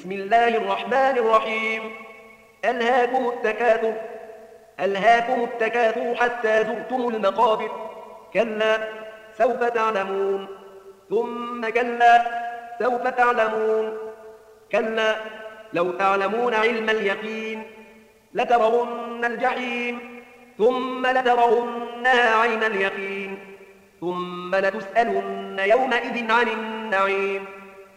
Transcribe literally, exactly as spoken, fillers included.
بسم الله الرحمن الرحيم. ألهاكم التكاثر ألهاكم التكاثر حتى زرتم المقابر. كلا سوف تعلمون، ثم كلا سوف تعلمون. كلا لو تعلمون علم اليقين لترون الجحيم، ثم لترونها عين اليقين، ثم لتسألن يومئذ عن النعيم.